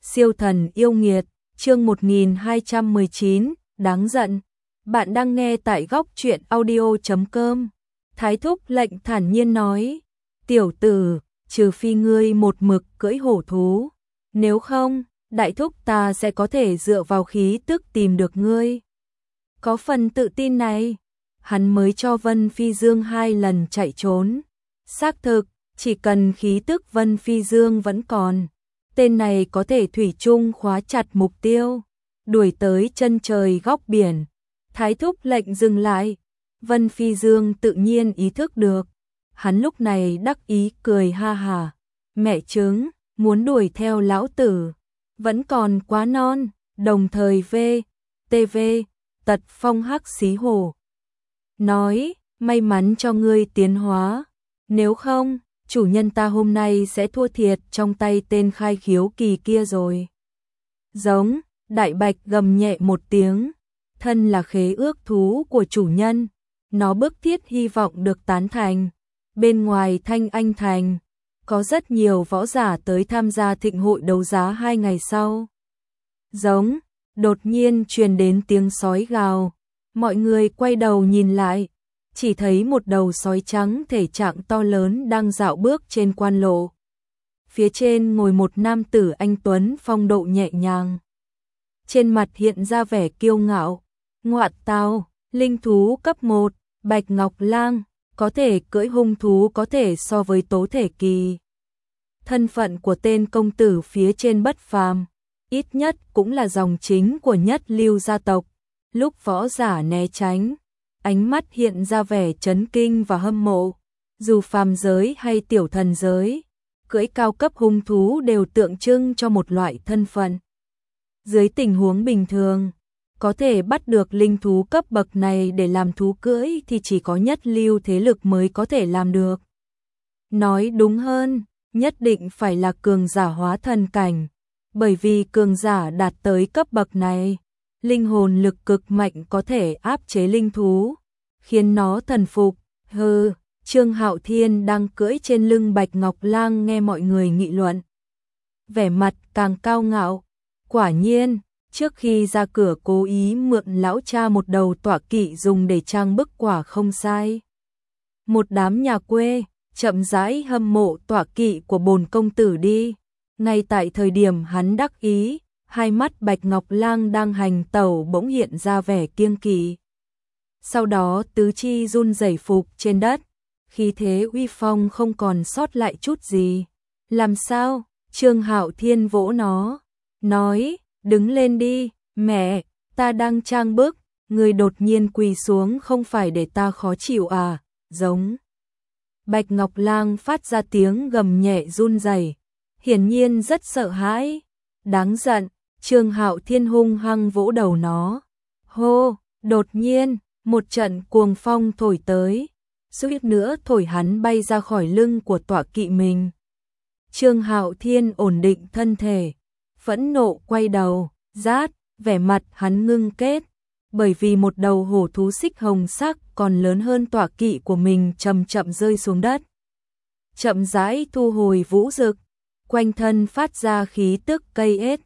Siêu thần yêu nghiệt, chương 1219, đáng giận. Bạn đang nghe tại góc truyện audio.com. Thái thúc lệnh thản nhiên nói, tiểu tử, trừ phi ngươi một mực cưỡi hổ thú, nếu không, đại thúc ta sẽ có thể dựa vào khí tức tìm được ngươi. Có phần tự tin này, hắn mới cho Vân Phi Dương 2 lần chạy trốn. Xác thực, chỉ cần khí tức Vân Phi Dương vẫn còn, tên này có thể thủy chung khóa chặt mục tiêu, đuổi tới chân trời góc biển. Thái thúc lệnh dừng lại, Vân Phi Dương tự nhiên ý thức được. Hắn lúc này đắc ý cười ha hà, mẹ chứng, muốn đuổi theo lão tử, vẫn còn quá non, đồng thời TV, tật phong hắc xí hổ. Nói, may mắn cho ngươi tiến hóa, nếu không, chủ nhân ta hôm nay sẽ thua thiệt trong tay tên khai khiếu kỳ kia rồi. Giống, đại bạch gầm nhẹ một tiếng, thân là khế ước thú của chủ nhân, nó bức thiết hy vọng được tán thành. Bên ngoài Thanh Anh Thành, có rất nhiều võ giả tới tham gia thịnh hội đấu giá 2 ngày sau. Giống, đột nhiên truyền đến tiếng sói gào, mọi người quay đầu nhìn lại, chỉ thấy một đầu sói trắng thể trạng to lớn đang dạo bước trên quan lộ. Phía trên ngồi một nam tử anh tuấn phong độ nhẹ nhàng. Trên mặt hiện ra vẻ kiêu ngạo, ngoạn tào, linh thú cấp 1, Bạch Ngọc Lang, có thể cưỡi hung thú có thể so với tố thể kỳ. Thân phận của tên công tử phía trên bất phàm, ít nhất cũng là dòng chính của nhất lưu gia tộc. Lúc võ giả né tránh, ánh mắt hiện ra vẻ chấn kinh và hâm mộ. Dù phàm giới hay tiểu thần giới, cưỡi cao cấp hung thú đều tượng trưng cho một loại thân phận. Dưới tình huống bình thường, có thể bắt được linh thú cấp bậc này để làm thú cưỡi thì chỉ có nhất lưu thế lực mới có thể làm được. Nói đúng hơn, nhất định phải là cường giả hóa thần cảnh, bởi vì cường giả đạt tới cấp bậc này, linh hồn lực cực mạnh có thể áp chế linh thú, khiến nó thần phục. Trương Hạo Thiên đang cưỡi trên lưng Bạch Ngọc Lang nghe mọi người nghị luận, vẻ mặt càng cao ngạo. Quả nhiên, trước khi ra cửa cố ý mượn lão cha một đầu tọa kỵ dùng để trang bức quả không sai. Một đám nhà quê chậm rãi hâm mộ tọa kỵ của bồn công tử đi. Ngay tại thời điểm hắn đắc ý, hai mắt Bạch Ngọc Lang đang hành tẩu bỗng hiện ra vẻ kiêng kỵ. Sau đó tứ chi run rẩy phục trên đất, khí thế uy phong không còn sót lại chút gì. Làm sao? Trương Hạo Thiên vỗ nó, nói, đứng lên đi, mẹ, ta đang trang bức, người đột nhiên quỳ xuống không phải để ta khó chịu à, giống. Bạch Ngọc Lang phát ra tiếng gầm nhẹ run rẩy, hiển nhiên rất sợ hãi. Đáng giận, Trương Hạo Thiên hung hăng vỗ đầu nó. Hô, đột nhiên, một trận cuồng phong thổi tới, suýt nữa thổi hắn bay ra khỏi lưng của tọa kỵ mình. Trương Hạo Thiên ổn định thân thể, phẫn nộ quay đầu, rát, vẻ mặt hắn ngưng kết, bởi vì một đầu hổ thú xích hồng sắc còn lớn hơn tọa kỵ của mình chậm chậm rơi xuống đất. Chậm rãi thu hồi vũ dực, quanh thân phát ra khí tức cây ết.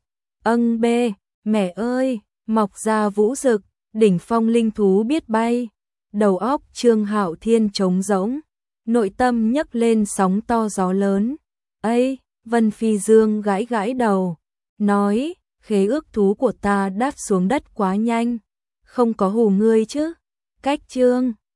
Mẹ ơi, mọc ra vũ dực, đỉnh phong linh thú biết bay. Đầu óc Trương Hạo Thiên trống rỗng, nội tâm nhấc lên sóng to gió lớn. Ây, Vân Phi Dương gãi gãi đầu, nói, khế ước thú của ta đáp xuống đất quá nhanh, không có hù ngươi chứ. Cách Trương